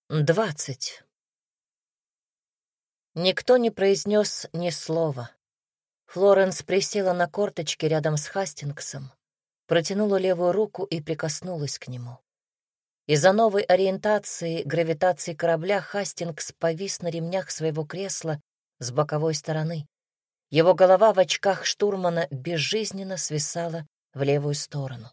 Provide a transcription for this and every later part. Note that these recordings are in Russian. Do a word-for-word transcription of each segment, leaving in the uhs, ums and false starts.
Двадцать. Никто не произнес ни слова. Флоренс присела на корточки рядом с Хастингсом, протянула левую руку и прикоснулась к нему. Из-за новой ориентации гравитации корабля Хастингс повис на ремнях своего кресла с боковой стороны. Его голова в очках штурмана безжизненно свисала в левую сторону.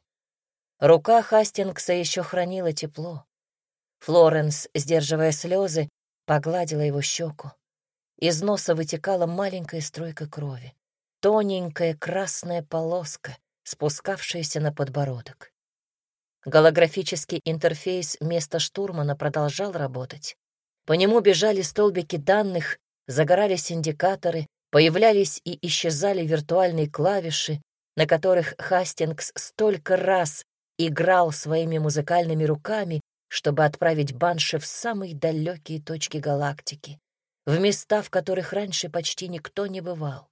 Рука Хастингса еще хранила тепло. Флоренс, сдерживая слезы, погладила его щеку. Из носа вытекала маленькая струйка крови, тоненькая красная полоска, спускавшаяся на подбородок. Голографический интерфейс места штурмана продолжал работать. По нему бежали столбики данных, загорались индикаторы, появлялись и исчезали виртуальные клавиши, на которых Хастингс столько раз играл своими музыкальными руками, чтобы отправить банши в самые далекие точки галактики, в места, в которых раньше почти никто не бывал.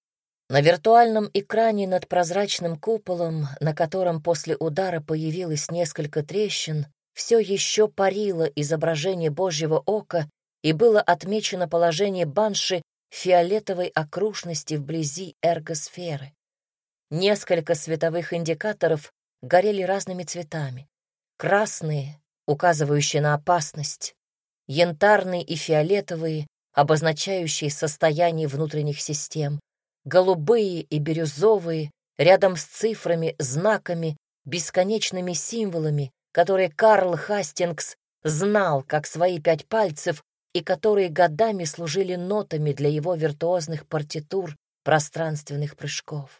На виртуальном экране над прозрачным куполом, на котором после удара появилось несколько трещин, все еще парило изображение Божьего ока и было отмечено положение банши в фиолетовой окружности вблизи эргосферы. Несколько световых индикаторов горели разными цветами. Красные, указывающие на опасность, янтарные и фиолетовые, обозначающие состояние внутренних систем, голубые и бирюзовые, рядом с цифрами, знаками, бесконечными символами, которые Карл Хастингс знал как свои пять пальцев и которые годами служили нотами для его виртуозных партитур пространственных прыжков.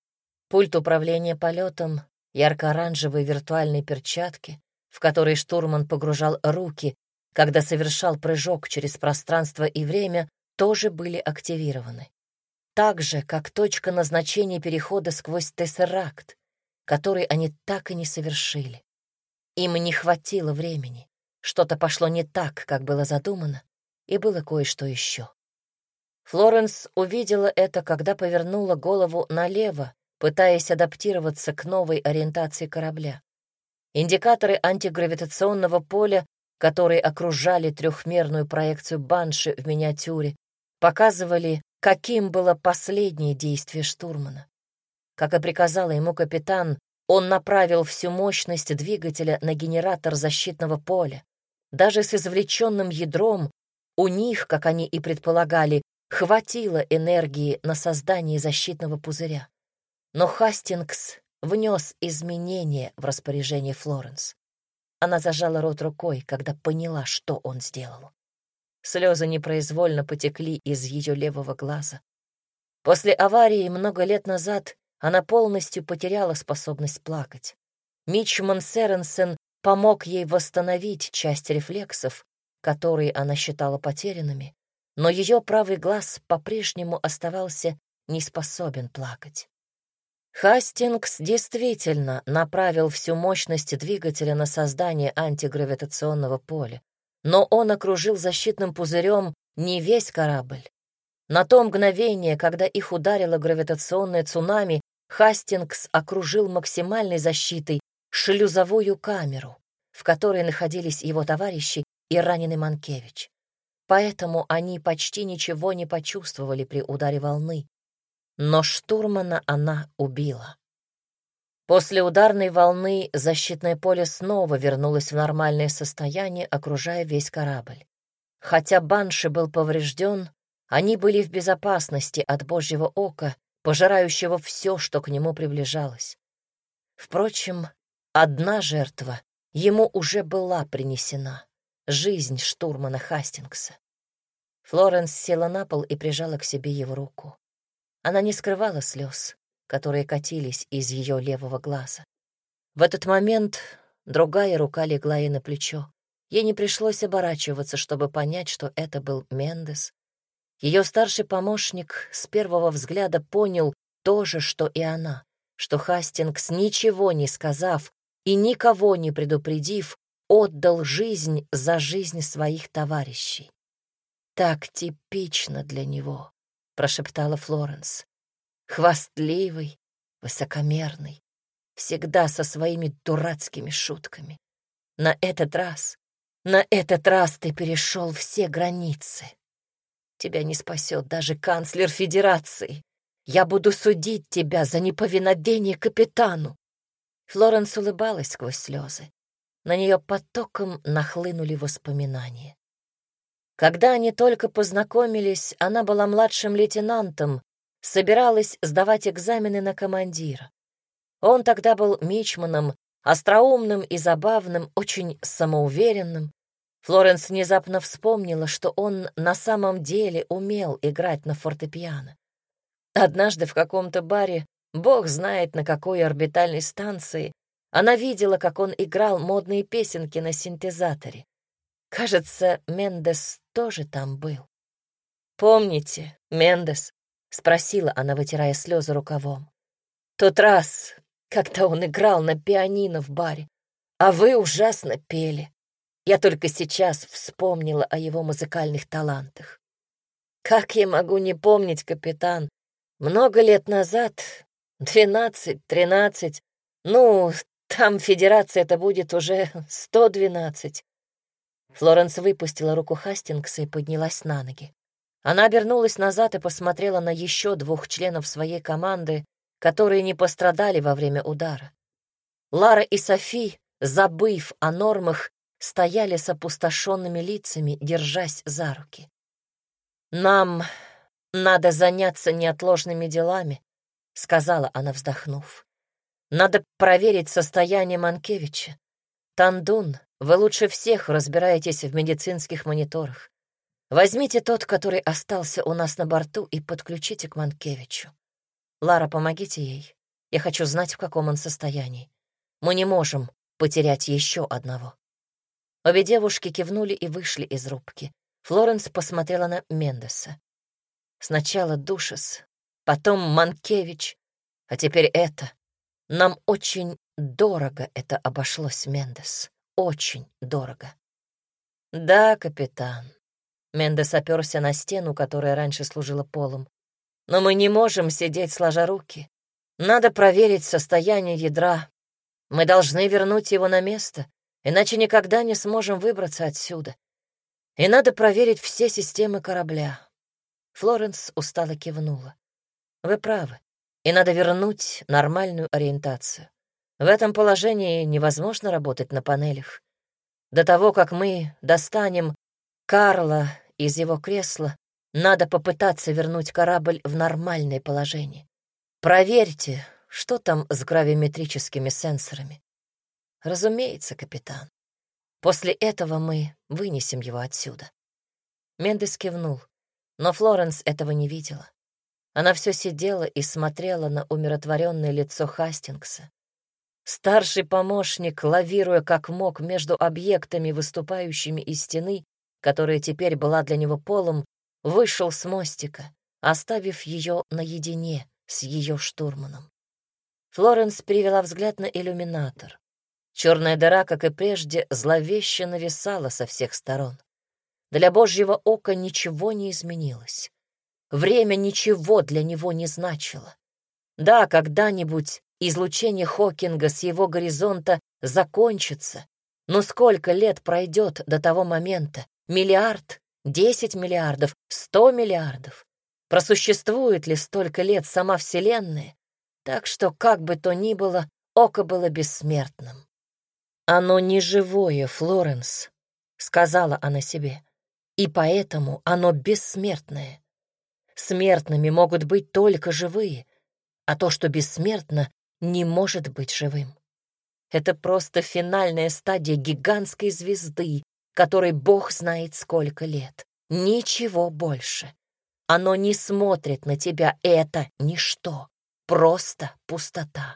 Пульт управления полетом, ярко-оранжевые виртуальные перчатки, в которые штурман погружал руки, когда совершал прыжок через пространство и время, тоже были активированы. Так же, как точка назначения перехода сквозь тессеракт, который они так и не совершили. Им не хватило времени. Что-то пошло не так, как было задумано, и было кое-что еще. Флоренс увидела это, когда повернула голову налево, пытаясь адаптироваться к новой ориентации корабля. Индикаторы антигравитационного поля, которые окружали трехмерную проекцию банши в миниатюре, показывали, каким было последнее действие штурмана. Как и приказала ему капитан, он направил всю мощность двигателя на генератор защитного поля. Даже с извлеченным ядром у них, как они и предполагали, хватило энергии на создание защитного пузыря. Но Хастингс внес изменения в распоряжение Флоренс. Она зажала рот рукой, когда поняла, что он сделал. Слезы непроизвольно потекли из ее левого глаза. После аварии много лет назад она полностью потеряла способность плакать. Мичман Сэренсен помог ей восстановить часть рефлексов, которые она считала потерянными, но ее правый глаз по-прежнему оставался неспособен плакать. Хастингс действительно направил всю мощность двигателя на создание антигравитационного поля, но он окружил защитным пузырем не весь корабль. На то мгновение, когда их ударило гравитационное цунами, Хастингс окружил максимальной защитой шлюзовую камеру, в которой находились его товарищи и раненый Манкевич. Поэтому они почти ничего не почувствовали при ударе волны. Но штурмана она убила. После ударной волны защитное поле снова вернулось в нормальное состояние, окружая весь корабль. Хотя банши был поврежден, они были в безопасности от Божьего ока, пожирающего все, что к нему приближалось. Впрочем, одна жертва ему уже была принесена — жизнь штурмана Хастингса. Флоренс села на пол и прижала к себе его руку. Она не скрывала слез, которые катились из ее левого глаза. В этот момент другая рука легла ей на плечо. Ей не пришлось оборачиваться, чтобы понять, что это был Мендес. Ее старший помощник с первого взгляда понял то же, что и она, что Хастингс, ничего не сказав и никого не предупредив, отдал жизнь за жизнь своих товарищей. «Так типично для него», — прошептала Флоренс. «Хвастливый, высокомерный, всегда со своими дурацкими шутками. На этот раз На этот раз ты перешел все границы. Тебя не спасет даже канцлер Федерации. Я буду судить тебя за неповиновение капитану». Флоренс улыбалась сквозь слезы. На нее потоком нахлынули воспоминания. Когда они только познакомились, она была младшим лейтенантом, собиралась сдавать экзамены на командира. Он тогда был мичманом, остроумным и забавным, очень самоуверенным. Флоренс внезапно вспомнила, что он на самом деле умел играть на фортепиано. Однажды в каком-то баре, бог знает на какой орбитальной станции, она видела, как он играл модные песенки на синтезаторе. Кажется, Мендес тоже там был. «Помните, Мендес?» — спросила она, вытирая слезы рукавом. «Тот раз, когда он играл на пианино в баре, а вы ужасно пели. Я только сейчас вспомнила о его музыкальных талантах. Как я могу не помнить, капитан? Много лет назад, двенадцать, тринадцать, ну, там федерация это будет уже сто двенадцать. Флоренс выпустила руку Хастингса и поднялась на ноги. Она обернулась назад и посмотрела на еще двух членов своей команды, которые не пострадали во время удара. Лара и Софи, забыв о нормах, стояли с опустошенными лицами, держась за руки. «Нам надо заняться неотложными делами», — сказала она, вздохнув. «Надо проверить состояние Манкевича. Тандун, вы лучше всех разбираетесь в медицинских мониторах. Возьмите тот, который остался у нас на борту, и подключите к Манкевичу. Лара, помогите ей. Я хочу знать, в каком он состоянии. Мы не можем потерять еще одного». Обе девушки кивнули и вышли из рубки. Флоренс посмотрела на Мендеса. Сначала Душес, потом Манкевич, а теперь это. Нам очень дорого это обошлось, Мендес. Очень дорого. Да, капитан. Мендес оперся на стену, которая раньше служила полом. Но мы не можем сидеть сложа руки. Надо проверить состояние ядра. Мы должны вернуть его на место, иначе никогда не сможем выбраться отсюда. И надо проверить все системы корабля. Флоренс устало кивнула. Вы правы, и надо вернуть нормальную ориентацию. В этом положении невозможно работать на панелях. До того, как мы достанем Карла из его кресла, надо попытаться вернуть корабль в нормальное положение. Проверьте, что там с гравиметрическими сенсорами. Разумеется, капитан. После этого мы вынесем его отсюда. Мендес кивнул, но Флоренс этого не видела. Она все сидела и смотрела на умиротворенное лицо Хастингса. Старший помощник, лавируя как мог между объектами, выступающими из стены, которая теперь была для него полом, вышел с мостика, оставив ее наедине с ее штурманом. Флоренс перевела взгляд на иллюминатор. Черная дыра, как и прежде, зловеще нависала со всех сторон. Для Божьего ока ничего не изменилось. Время ничего для него не значило. Да, когда-нибудь излучение Хокинга с его горизонта закончится, но сколько лет пройдет до того момента? Миллиард? Десять миллиардов? Сто миллиардов? Просуществует ли столько лет сама Вселенная? Так что, как бы то ни было, око было бессмертным. «Оно не живое, Флоренс», — сказала она себе, «и поэтому оно бессмертное. Смертными могут быть только живые, а то, что бессмертно, не может быть живым. Это просто финальная стадия гигантской звезды, которой Бог знает сколько лет. Ничего больше. Оно не смотрит на тебя, это ничто, просто пустота.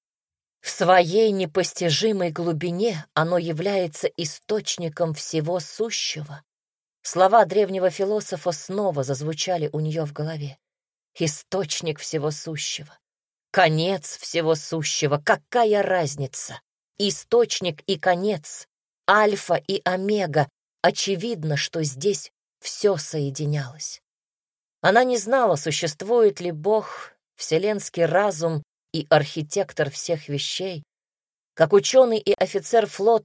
В своей непостижимой глубине оно является источником всего сущего. Слова древнего философа снова зазвучали у нее в голове. Источник всего сущего. Конец всего сущего. Какая разница? Источник и конец. Альфа и омега. Очевидно, что здесь все соединялось. Она не знала, существует ли Бог, вселенский разум и архитектор всех вещей. Как ученый и офицер флота,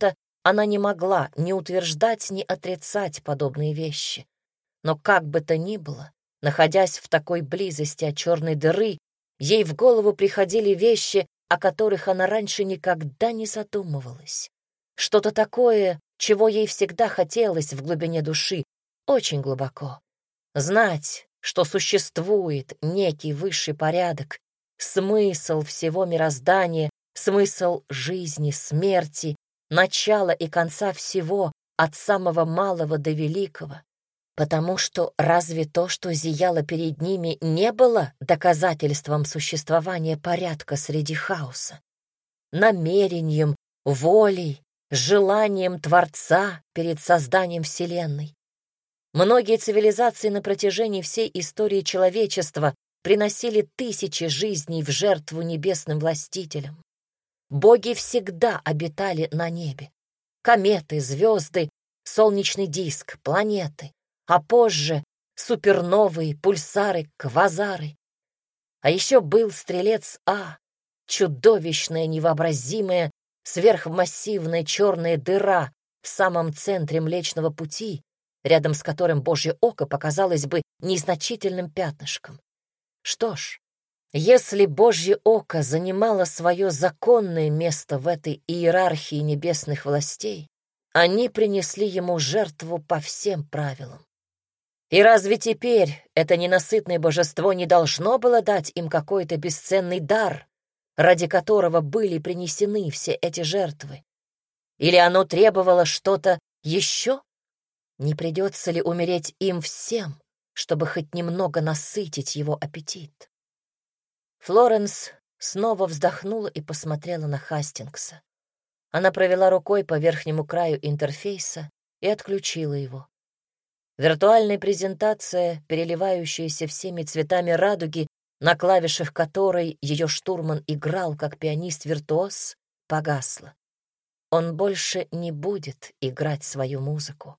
она не могла ни утверждать, ни отрицать подобные вещи. Но как бы то ни было, находясь в такой близости от черной дыры, ей в голову приходили вещи, о которых она раньше никогда не задумывалась. Что-то такое, чего ей всегда хотелось в глубине души, очень глубоко. Знать, что существует некий высший порядок, смысл всего мироздания, смысл жизни, смерти, начала и конца всего, от самого малого до великого. Потому что разве то, что зияло перед ними, не было доказательством существования порядка среди хаоса? Намерением, волей, желанием Творца перед созданием Вселенной. Многие цивилизации на протяжении всей истории человечества приносили тысячи жизней в жертву небесным властителям. Боги всегда обитали на небе. Кометы, звезды, солнечный диск, планеты, а позже суперновые, пульсары, квазары. А еще был Стрелец А, чудовищная, невообразимая, сверхмассивная черная дыра в самом центре Млечного Пути, рядом с которым Божье око показалось бы незначительным пятнышком. Что ж, если Божье око занимало свое законное место в этой иерархии небесных властей, они принесли ему жертву по всем правилам. И разве теперь это ненасытное божество не должно было дать им какой-то бесценный дар, ради которого были принесены все эти жертвы? Или оно требовало что-то еще? Не придется ли умереть им всем, чтобы хоть немного насытить его аппетит? Флоренс снова вздохнула и посмотрела на Хастингса. Она провела рукой по верхнему краю интерфейса и отключила его. Виртуальная презентация, переливающаяся всеми цветами радуги, на клавишах которой ее штурман играл как пианист-виртуоз, погасла. Он больше не будет играть свою музыку.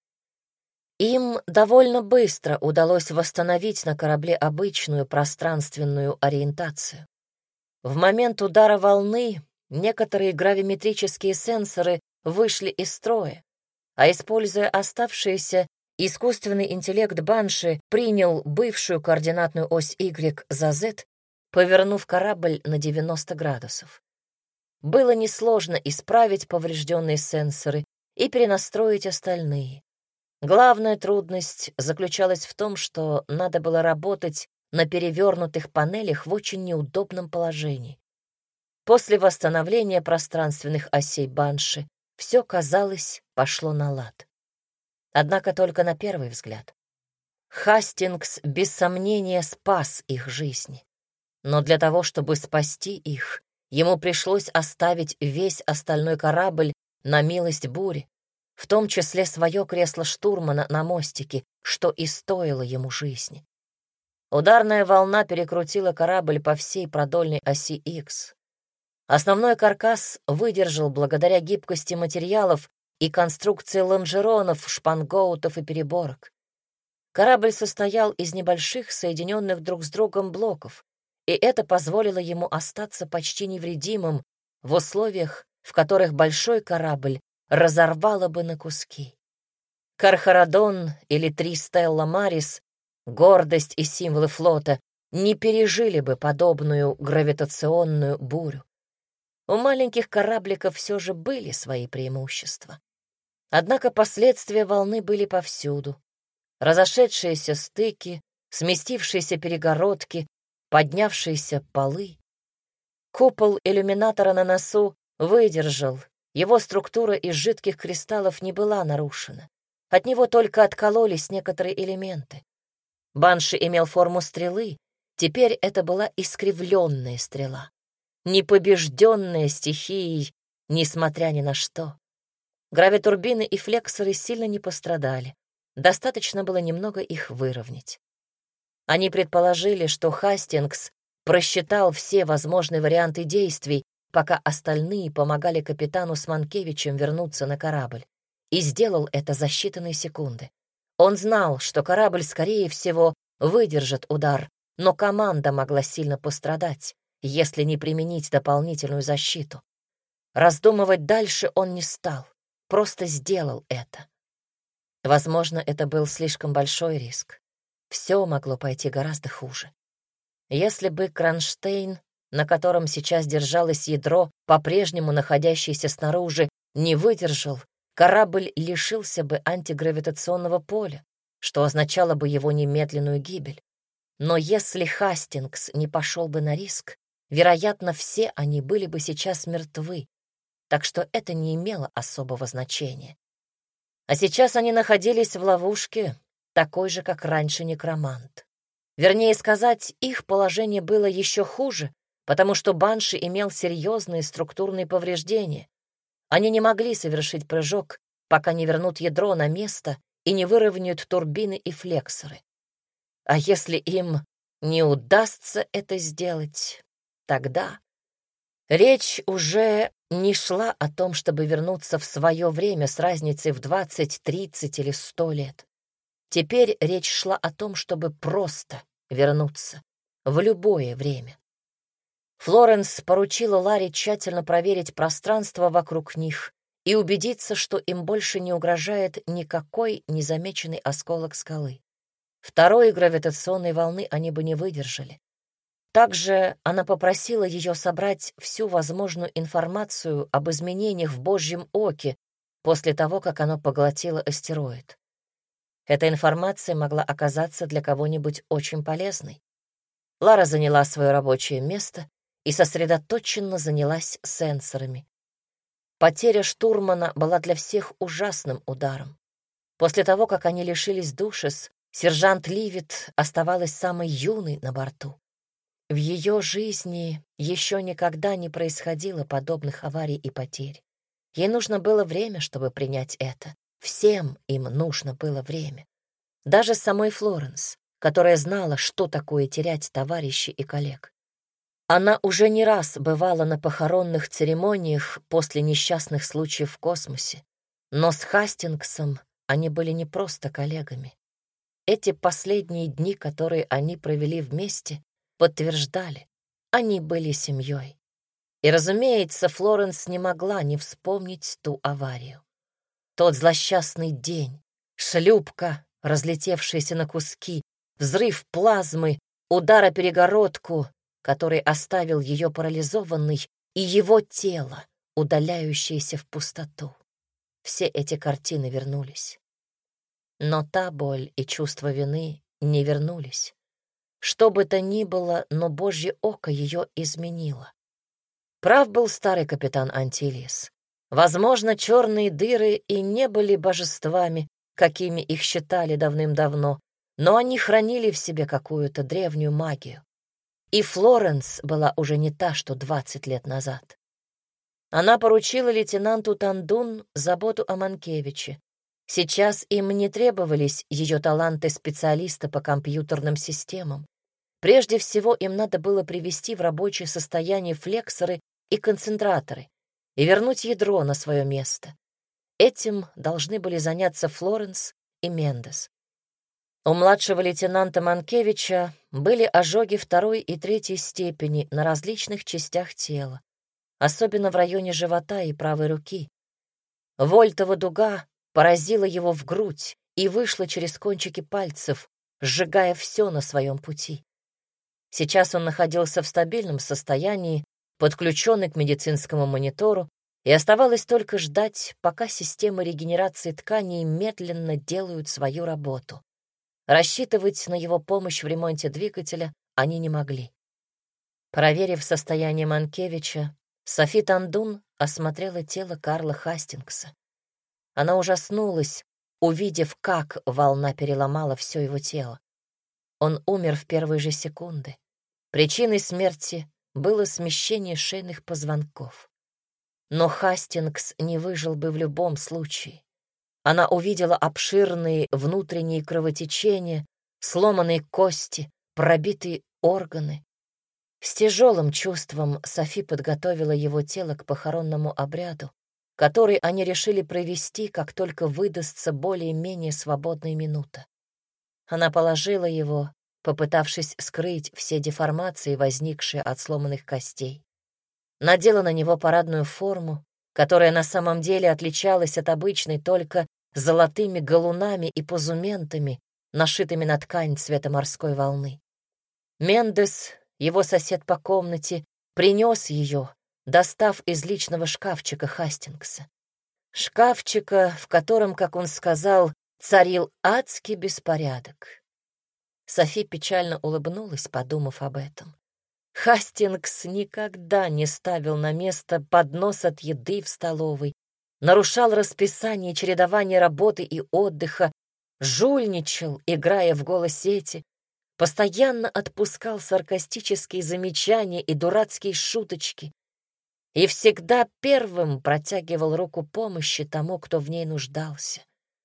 Им довольно быстро удалось восстановить на корабле обычную пространственную ориентацию. В момент удара волны некоторые гравиметрические сенсоры вышли из строя, а, используя оставшиеся, искусственный интеллект Банши принял бывшую координатную ось Y за Z, повернув корабль на девяносто градусов. Было несложно исправить поврежденные сенсоры и перенастроить остальные. Главная трудность заключалась в том, что надо было работать на перевернутых панелях в очень неудобном положении. После восстановления пространственных осей Банши все, казалось, пошло на лад. Однако только на первый взгляд. Хастингс без сомнения спас их жизни. Но для того, чтобы спасти их, ему пришлось оставить весь остальной корабль на милость бури, в том числе свое кресло штурмана на мостике, что и стоило ему жизни. Ударная волна перекрутила корабль по всей продольной оси Икс. Основной каркас выдержал благодаря гибкости материалов и конструкции лонжеронов, шпангоутов и переборок. Корабль состоял из небольших, соединенных друг с другом блоков, и это позволило ему остаться почти невредимым в условиях, в которых большой корабль разорвало бы на куски. Кархарадон или Три Стелла Марис, гордость и символы флота, не пережили бы подобную гравитационную бурю. У маленьких корабликов все же были свои преимущества. Однако последствия волны были повсюду. Разошедшиеся стыки, сместившиеся перегородки, поднявшиеся полы. Купол иллюминатора на носу выдержал. Его структура из жидких кристаллов не была нарушена. От него только откололись некоторые элементы. Банши имел форму стрелы, теперь это была искривленная стрела, непобежденная стихией, несмотря ни на что. Гравитурбины и флексоры сильно не пострадали. Достаточно было немного их выровнять. Они предположили, что Хастингс просчитал все возможные варианты действий, пока остальные помогали капитану с Манкевичем вернуться на корабль, и сделал это за считанные секунды. Он знал, что корабль, скорее всего, выдержит удар, но команда могла сильно пострадать, если не применить дополнительную защиту. Раздумывать дальше он не стал. просто сделал это. Возможно, это был слишком большой риск. Все могло пойти гораздо хуже. Если бы кронштейн, на котором сейчас держалось ядро, по-прежнему находящийся снаружи, не выдержал, корабль лишился бы антигравитационного поля, что означало бы его немедленную гибель. Но если Хастингс не пошел бы на риск, вероятно, все они были бы сейчас мертвы, так что это не имело особого значения. А сейчас они находились в ловушке, такой же, как раньше некромант. Вернее сказать, их положение было еще хуже, потому что Банши имел серьезные структурные повреждения. Они не могли совершить прыжок, пока не вернут ядро на место и не выровняют турбины и флексоры. А если им не удастся это сделать, тогда... Речь уже не шла о том, чтобы вернуться в свое время с разницей в двадцать, тридцать или сто лет. Теперь речь шла о том, чтобы просто вернуться в любое время. Флоренс поручила Ларе тщательно проверить пространство вокруг них и убедиться, что им больше не угрожает никакой незамеченный осколок скалы. Второй гравитационной волны они бы не выдержали. Также она попросила ее собрать всю возможную информацию об изменениях в Божьем оке после того, как оно поглотило астероид. Эта информация могла оказаться для кого-нибудь очень полезной. Лара заняла свое рабочее место и сосредоточенно занялась сенсорами. Потеря штурмана была для всех ужасным ударом. После того, как они лишились Душес, сержант Ливит оставалась самой юной на борту. В ее жизни еще никогда не происходило подобных аварий и потерь. Ей нужно было время, чтобы принять это. Всем им нужно было время. Даже самой Флоренс, которая знала, что такое терять товарищей и коллег. Она уже не раз бывала на похоронных церемониях после несчастных случаев в космосе, но с Хастингсом они были не просто коллегами. Эти последние дни, которые они провели вместе, подтверждали, они были семьей. И, разумеется, Флоренс не могла не вспомнить ту аварию. Тот злосчастный день, шлюпка, разлетевшаяся на куски, взрыв плазмы, удар о перегородку, который оставил ее парализованной, и его тело, удаляющееся в пустоту. Все эти картины вернулись. Но та боль и чувство вины не вернулись. Что бы то ни было, но Божье око ее изменило. Прав был старый капитан Антилиес. Возможно, черные дыры и не были божествами, какими их считали давным-давно, но они хранили в себе какую-то древнюю магию. И Флоренс была уже не та, что двадцать лет назад. Она поручила лейтенанту Тандун заботу о Манкевиче. Сейчас им не требовались ее таланты специалиста по компьютерным системам. Прежде всего им надо было привести в рабочее состояние флексоры и концентраторы и вернуть ядро на свое место. Этим должны были заняться Флоренс и Мендес. У младшего лейтенанта Манкевича были ожоги второй и третьей степени на различных частях тела, особенно в районе живота и правой руки. Вольтова дуга поразила его в грудь и вышла через кончики пальцев, сжигая все на своем пути. Сейчас он находился в стабильном состоянии, подключенный к медицинскому монитору, и оставалось только ждать, пока системы регенерации тканей медленно делают свою работу. Рассчитывать на его помощь в ремонте двигателя они не могли. Проверив состояние Манкевича, Софи Тандун осмотрела тело Карла Хастингса. Она ужаснулась, увидев, как волна переломала все его тело. Он умер в первые же секунды. Причиной смерти было смещение шейных позвонков. Но Хастингс не выжил бы в любом случае. Она увидела обширные внутренние кровотечения, сломанные кости, пробитые органы. С тяжелым чувством Софи подготовила его тело к похоронному обряду, который они решили провести, как только выдастся более-менее свободная минута. Она положила его, попытавшись скрыть все деформации, возникшие от сломанных костей. Надела на него парадную форму, которая на самом деле отличалась от обычной только золотыми галунами и позументами, нашитыми на ткань цвета морской волны. Мендес, его сосед по комнате, принес ее, достав из личного шкафчика Хастингса. Шкафчика, в котором, как он сказал, царил адский беспорядок. Софи печально улыбнулась, подумав об этом. Хастингс никогда не ставил на место поднос от еды в столовой, нарушал расписание чередования работы и отдыха, жульничал, играя в голосети, постоянно отпускал саркастические замечания и дурацкие шуточки и всегда первым протягивал руку помощи тому, кто в ней нуждался.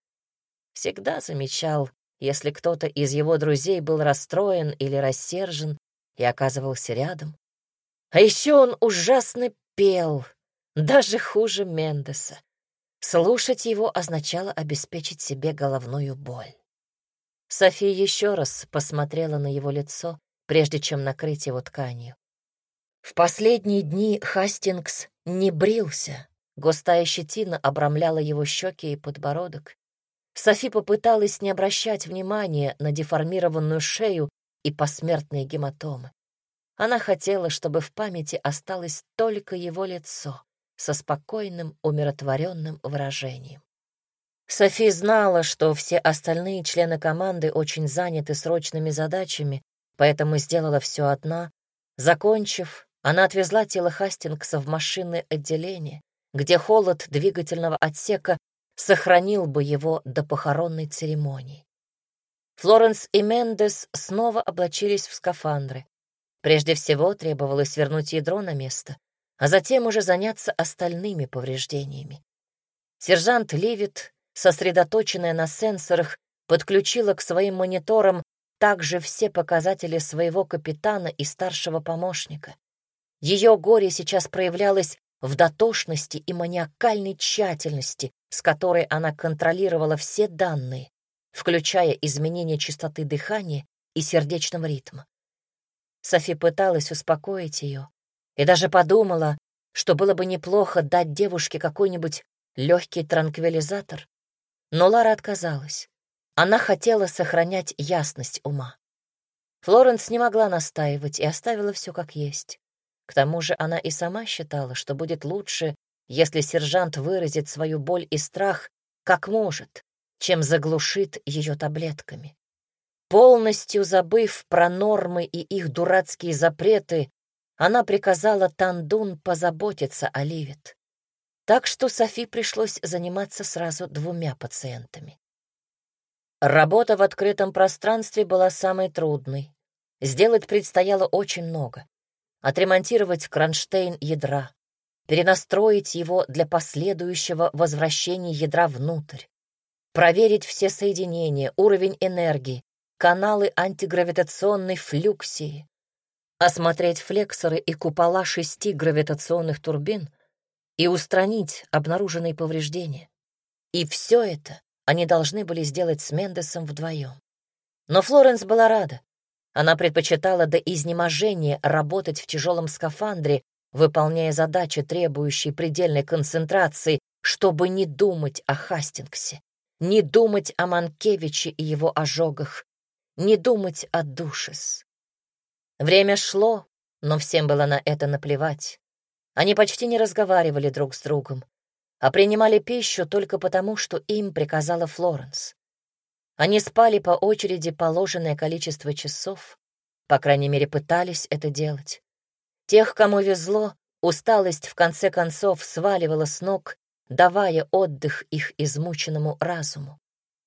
Всегда замечал, если кто-то из его друзей был расстроен или рассержен и оказывался рядом. А еще он ужасно пел, даже хуже Мендеса. Слушать его означало обеспечить себе головную боль. София еще раз посмотрела на его лицо, прежде чем накрыть его тканью. В последние дни Хастингс не брился, густая щетина обрамляла его щеки и подбородок. Софи попыталась не обращать внимания на деформированную шею и посмертные гематомы. Она хотела, чтобы в памяти осталось только его лицо со спокойным, умиротворенным выражением. Софи знала, что все остальные члены команды очень заняты срочными задачами, поэтому сделала все одна. Закончив, она отвезла тело Хастингса в машинное отделение, где холод двигательного отсека сохранил бы его до похоронной церемонии. Флоренс и Мендес снова облачились в скафандры. Прежде всего требовалось вернуть ядро на место, а затем уже заняться остальными повреждениями. Сержант Ливит, сосредоточенная на сенсорах, подключила к своим мониторам также все показатели своего капитана и старшего помощника. Ее горе сейчас проявлялось в дотошности и маниакальной тщательности, с которой она контролировала все данные, включая изменение частоты дыхания и сердечного ритма. Софи пыталась успокоить ее и даже подумала, что было бы неплохо дать девушке какой-нибудь легкий транквилизатор, но Лара отказалась. Она хотела сохранять ясность ума. Флоренс не могла настаивать и оставила все как есть. К тому же она и сама считала, что будет лучше, если сержант выразит свою боль и страх как может, чем заглушит ее таблетками. Полностью забыв про нормы и их дурацкие запреты, она приказала Тандун позаботиться о Ливит. Так что Софи пришлось заниматься сразу двумя пациентами. Работа в открытом пространстве была самой трудной. Сделать предстояло очень много. Отремонтировать кронштейн ядра, перенастроить его для последующего возвращения ядра внутрь, проверить все соединения, уровень энергии, каналы антигравитационной флюксии, осмотреть флексоры и купола шести гравитационных турбин и устранить обнаруженные повреждения. И все это они должны были сделать с Мендесом вдвоем. Но Флоренс была рада. Она предпочитала до изнеможения работать в тяжелом скафандре, выполняя задачи, требующие предельной концентрации, чтобы не думать о Хастингсе, не думать о Манкевиче и его ожогах, не думать о Душес. Время шло, но всем было на это наплевать. Они почти не разговаривали друг с другом, а принимали пищу только потому, что им приказала Флоренс. Они спали по очереди положенное количество часов, по крайней мере, пытались это делать. Тех, кому везло, усталость в конце концов сваливала с ног, давая отдых их измученному разуму.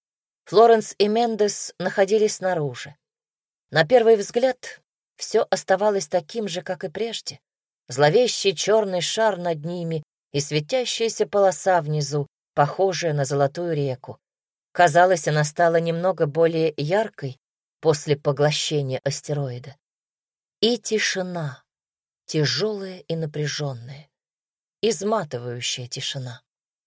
Флоренс и Мендес находились снаружи. На первый взгляд все оставалось таким же, как и прежде. Зловещий черный шар над ними и светящаяся полоса внизу, похожая на золотую реку. Казалось, она стала немного более яркой после поглощения астероида. И тишина, тяжелая и напряженная, изматывающая тишина.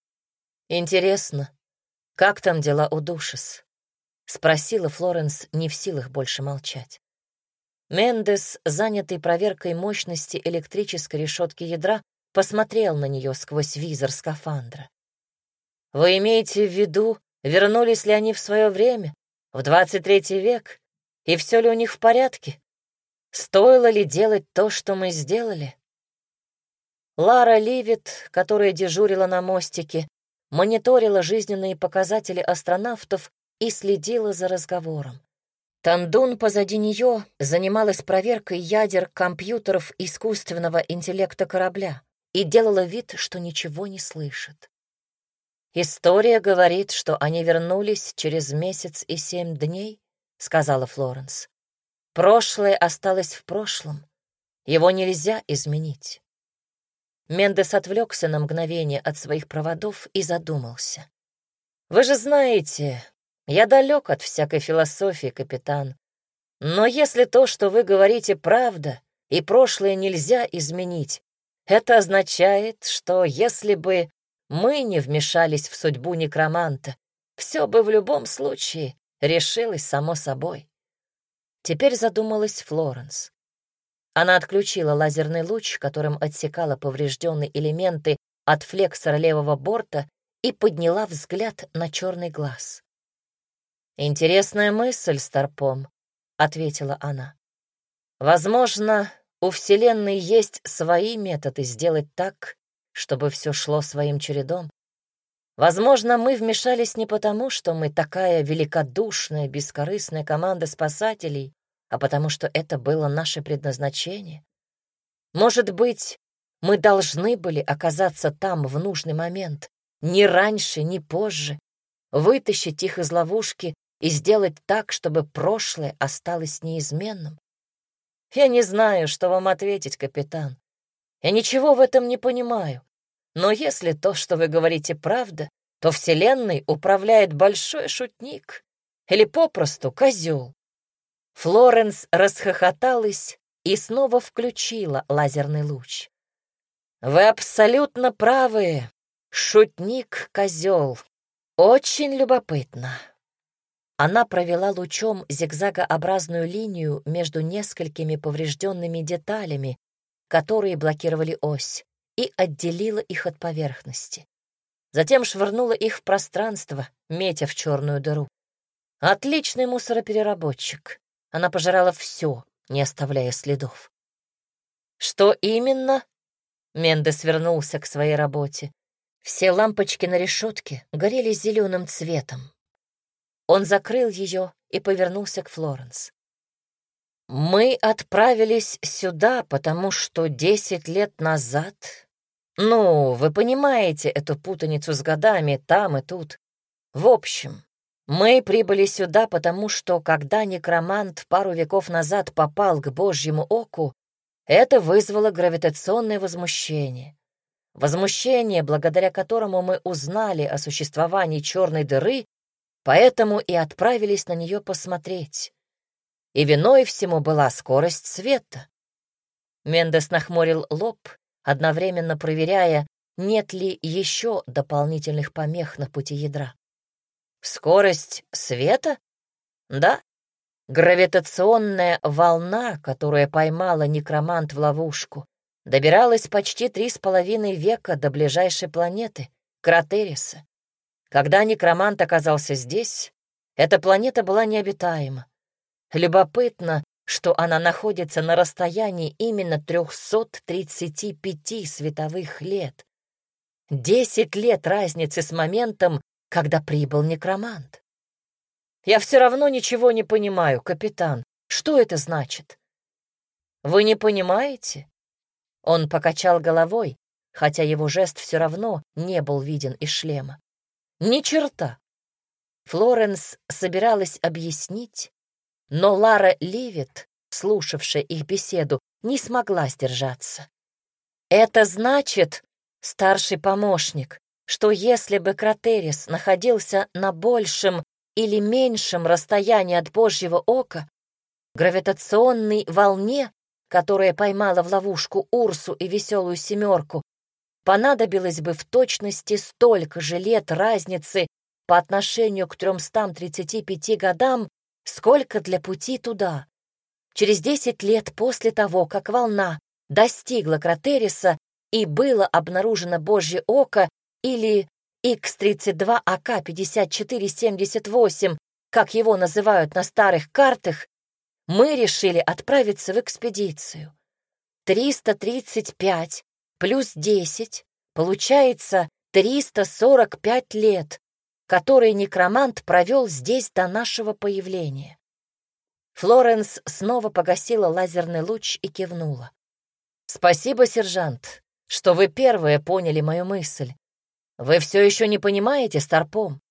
«Интересно, как там дела у Душес?» — спросила Флоренс, не в силах больше молчать. Мендес, занятый проверкой мощности электрической решетки ядра, посмотрел на нее сквозь визор скафандра. «Вы имеете в виду, вернулись ли они в свое время, в двадцать третий век, и все ли у них в порядке? Стоило ли делать то, что мы сделали?» Лара Ливит, которая дежурила на мостике, мониторила жизненные показатели астронавтов и следила за разговором. Тандун позади нее занималась проверкой ядер компьютеров искусственного интеллекта корабля и делала вид, что ничего не слышит. «История говорит, что они вернулись через месяц и семь дней», — сказала Флоренс. «Прошлое осталось в прошлом. Его нельзя изменить». Мендес отвлекся на мгновение от своих проводов и задумался. «Вы же знаете, я далек от всякой философии, капитан. Но если то, что вы говорите, правда, и прошлое нельзя изменить, это означает, что если бы мы не вмешались в судьбу некроманта, все бы в любом случае решилось само собой». Теперь задумалась Флоренс. Она отключила лазерный луч, которым отсекала поврежденные элементы от флексора левого борта, и подняла взгляд на черный глаз. «Интересная мысль, Старпом», — ответила она. «Возможно, у Вселенной есть свои методы сделать так, чтобы все шло своим чередом. Возможно, мы вмешались не потому, что мы такая великодушная, бескорыстная команда спасателей, а потому что это было наше предназначение. Может быть, мы должны были оказаться там в нужный момент, ни раньше, ни позже, вытащить их из ловушки и сделать так, чтобы прошлое осталось неизменным. Я не знаю, что вам ответить, капитан. Я ничего в этом не понимаю. Но если то, что вы говорите, правда, то Вселенной управляет большой шутник или попросту козел». Флоренс расхохоталась и снова включила лазерный луч. «Вы абсолютно правы. Шутник-козел. Очень любопытно». Она провела лучом зигзагообразную линию между несколькими поврежденными деталями, которые блокировали ось, и отделила их от поверхности. Затем швырнула их в пространство, метя в черную дыру. Отличный мусоропереработчик. Она пожирала все, не оставляя следов. «Что именно?» Мендес вернулся к своей работе. Все лампочки на решетке горели зеленым цветом. Он закрыл ее и повернулся к Флоренс. «Мы отправились сюда, потому что десять лет назад... Ну, вы понимаете эту путаницу с годами там и тут. В общем, мы прибыли сюда, потому что, когда некромант пару веков назад попал к Божьему оку, это вызвало гравитационное возмущение. Возмущение, благодаря которому мы узнали о существовании черной дыры, поэтому и отправились на нее посмотреть. И виной всему была скорость света». Мендес нахмурил лоб, одновременно проверяя, нет ли еще дополнительных помех на пути ядра. «Скорость света? Да. Гравитационная волна, которая поймала некромант в ловушку, добиралась почти три с половиной века до ближайшей планеты, Кратериса. Когда некромант оказался здесь, эта планета была необитаема. Любопытно, что она находится на расстоянии именно трехсот тридцати пяти световых лет. Десять лет разницы с моментом, когда прибыл некромант. Я все равно ничего не понимаю, капитан. Что это значит? Вы не понимаете? Он покачал головой, хотя его жест все равно не был виден из шлема. Ни черта. Флоренс собиралась объяснить, но Лара Ливит, слушавшая их беседу, не смогла сдержаться. «Это значит, старший помощник, что если бы Кратерис находился на большем или меньшем расстоянии от Божьего ока, гравитационной волне, которая поймала в ловушку Урсу и Веселую Семерку, понадобилось бы в точности столько же лет разницы по отношению к трёмстам тридцати пяти годам, сколько для пути туда. Через десять лет после того, как волна достигла Кратериса, и было обнаружено Божье око или икс тридцать два а ка пятьдесят четыре семьдесят восемь, как его называют на старых картах, мы решили отправиться в экспедицию. триста тридцать пять плюс десять получается триста сорок пять лет, которые некромант провел здесь до нашего появления. Флоренс снова погасила лазерный луч и кивнула. «Спасибо, сержант, что вы первые поняли мою мысль. Вы все еще не понимаете, Старпом?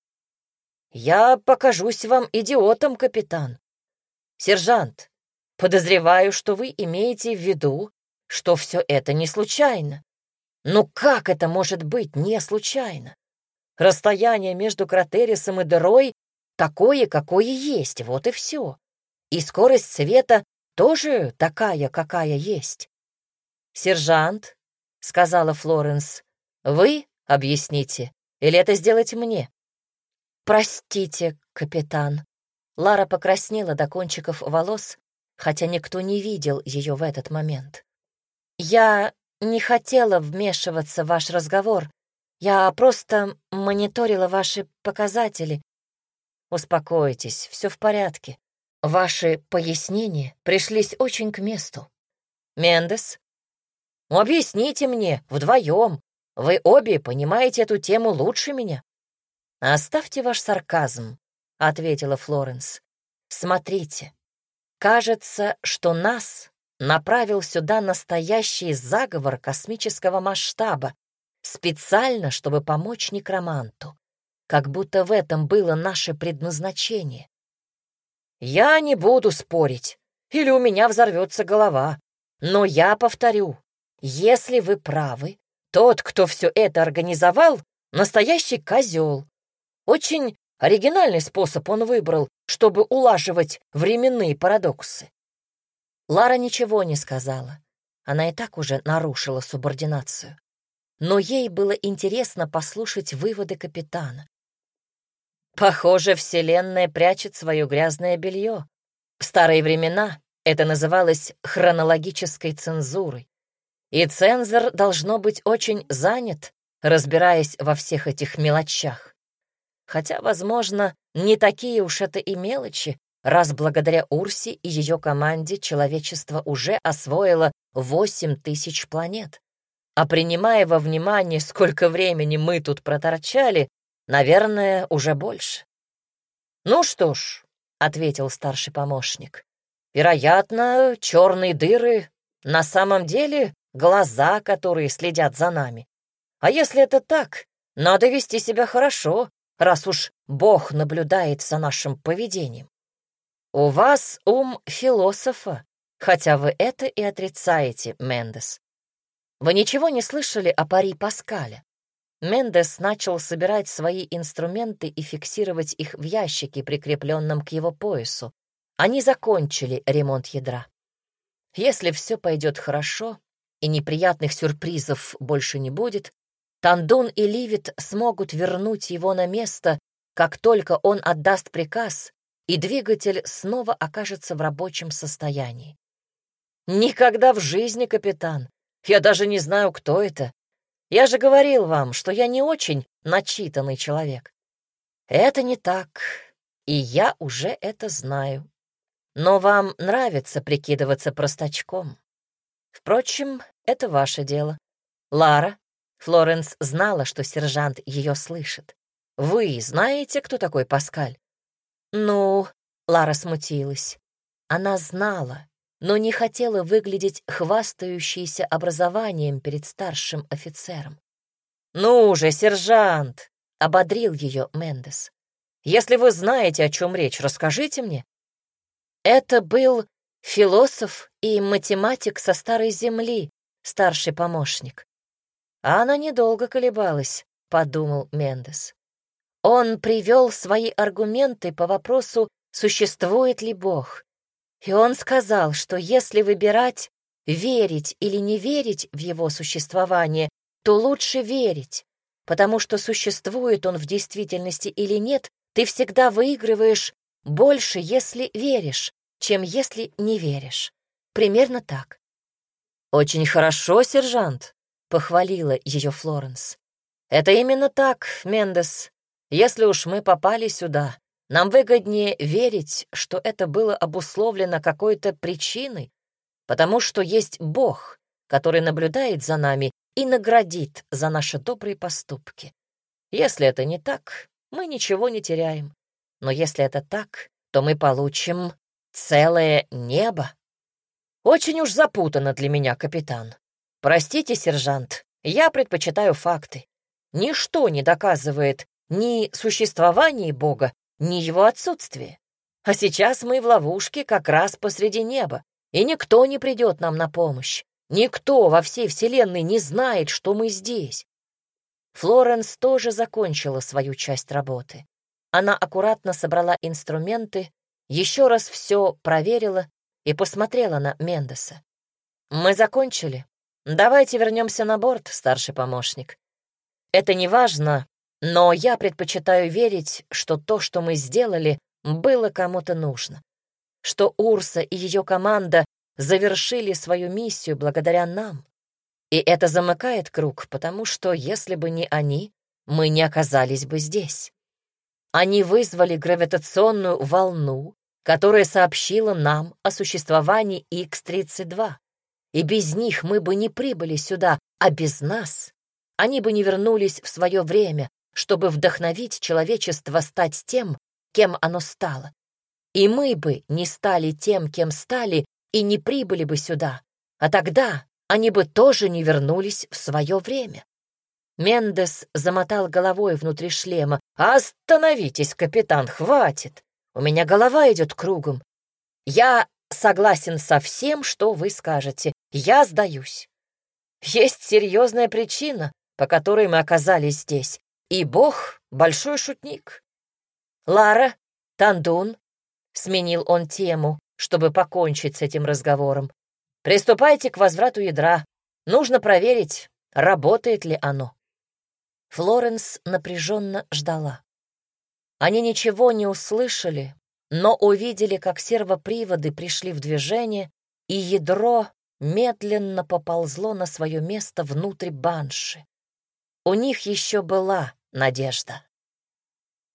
Я покажусь вам идиотом, капитан. Сержант, подозреваю, что вы имеете в виду, что все это не случайно. Но как это может быть не случайно? Расстояние между Кратерисом и дырой такое, какое есть, вот и все. И скорость света тоже такая, какая есть. «Сержант», — сказала Флоренс, — «вы объясните, или это сделать мне?» «Простите, капитан». Лара покраснела до кончиков волос, хотя никто не видел ее в этот момент. «Я не хотела вмешиваться в ваш разговор. Я просто мониторила ваши показатели». «Успокойтесь, все в порядке. Ваши пояснения пришлись очень к месту. Мендес, ну, объясните мне вдвоем. Вы обе понимаете эту тему лучше меня». «Оставьте ваш сарказм», — ответила Флоренс. «Смотрите, кажется, что нас направил сюда настоящий заговор космического масштаба, специально, чтобы помочь некроманту, как будто в этом было наше предназначение. Я не буду спорить, или у меня взорвется голова, но я повторю, если вы правы, тот, кто все это организовал, настоящий козел. Очень оригинальный способ он выбрал, чтобы улаживать временные парадоксы». Лара ничего не сказала. Она и так уже нарушила субординацию. Но ей было интересно послушать выводы капитана. «Похоже, Вселенная прячет свое грязное белье. В старые времена это называлось хронологической цензурой. И цензор должно быть очень занят, разбираясь во всех этих мелочах. Хотя, возможно, не такие уж это и мелочи, раз благодаря Урсе и ее команде человечество уже освоило восемь тысяч планет. А принимая во внимание, сколько времени мы тут проторчали, наверное, уже больше». «Ну что ж», — ответил старший помощник, «вероятно, черные дыры на самом деле глаза, которые следят за нами. А если это так, надо вести себя хорошо, раз уж Бог наблюдает за нашим поведением. У вас ум философа, хотя вы это и отрицаете, Мендес. Вы ничего не слышали о пари Паскаля?» Мендес начал собирать свои инструменты и фиксировать их в ящике, прикрепленном к его поясу. Они закончили ремонт ядра. Если все пойдет хорошо и неприятных сюрпризов больше не будет, Тандун и Ливит смогут вернуть его на место, как только он отдаст приказ, и двигатель снова окажется в рабочем состоянии. «Никогда в жизни, капитан. Я даже не знаю, кто это. Я же говорил вам, что я не очень начитанный человек». «Это не так, и я уже это знаю. Но вам нравится прикидываться простачком. Впрочем, это ваше дело. Лара», Флоренс знала, что сержант ее слышит, «вы знаете, кто такой Паскаль?» «Ну...» — Лара смутилась. Она знала, но не хотела выглядеть хвастающейся образованием перед старшим офицером. «Ну же, сержант!» — ободрил ее Мендес. «Если вы знаете, о чем речь, расскажите мне». «Это был философ и математик со Старой Земли, старший помощник». А она недолго колебалась, подумал Мендес. Он привел свои аргументы по вопросу, существует ли Бог. И он сказал, что если выбирать, верить или не верить в его существование, то лучше верить, потому что существует он в действительности или нет, ты всегда выигрываешь больше, если веришь, чем если не веришь. Примерно так. «Очень хорошо, сержант. — похвалила ее Флоренс. «Это именно так, Мендес. Если уж мы попали сюда, нам выгоднее верить, что это было обусловлено какой-то причиной, потому что есть Бог, который наблюдает за нами и наградит за наши добрые поступки. Если это не так, мы ничего не теряем. Но если это так, то мы получим целое небо. Очень уж запутанно для меня, капитан. Простите, сержант, я предпочитаю факты. Ничто не доказывает ни существование Бога, ни его отсутствие. А сейчас мы в ловушке как раз посреди неба, и никто не придет нам на помощь. Никто во всей вселенной не знает, что мы здесь. Флоренс тоже закончила свою часть работы. Она аккуратно собрала инструменты, еще раз все проверила и посмотрела на Мендеса. «Мы закончили. Давайте вернемся на борт, старший помощник. Это не важно, но я предпочитаю верить, что то, что мы сделали, было кому-то нужно. Что Урса и ее команда завершили свою миссию благодаря нам. И это замыкает круг, потому что, если бы не они, мы не оказались бы здесь. Они вызвали гравитационную волну, которая сообщила нам о существовании икс тридцать два. И без них мы бы не прибыли сюда, а без нас они бы не вернулись в свое время, чтобы вдохновить человечество стать тем, кем оно стало. И мы бы не стали тем, кем стали, и не прибыли бы сюда, а тогда они бы тоже не вернулись в свое время. Мендес замотал головой внутри шлема. «Остановитесь, капитан, хватит! У меня голова идет кругом. Я согласен со всем, что вы скажете. Я сдаюсь. Есть серьезная причина, по которой мы оказались здесь, и Бог — большой шутник. Лара, Тандун», — сменил он тему, чтобы покончить с этим разговором, «приступайте к возврату ядра. Нужно проверить, работает ли оно». Флоренс напряженно ждала. Они ничего не услышали, но увидели, как сервоприводы пришли в движение, и ядро медленно поползло на свое место внутрь банши. У них еще была надежда.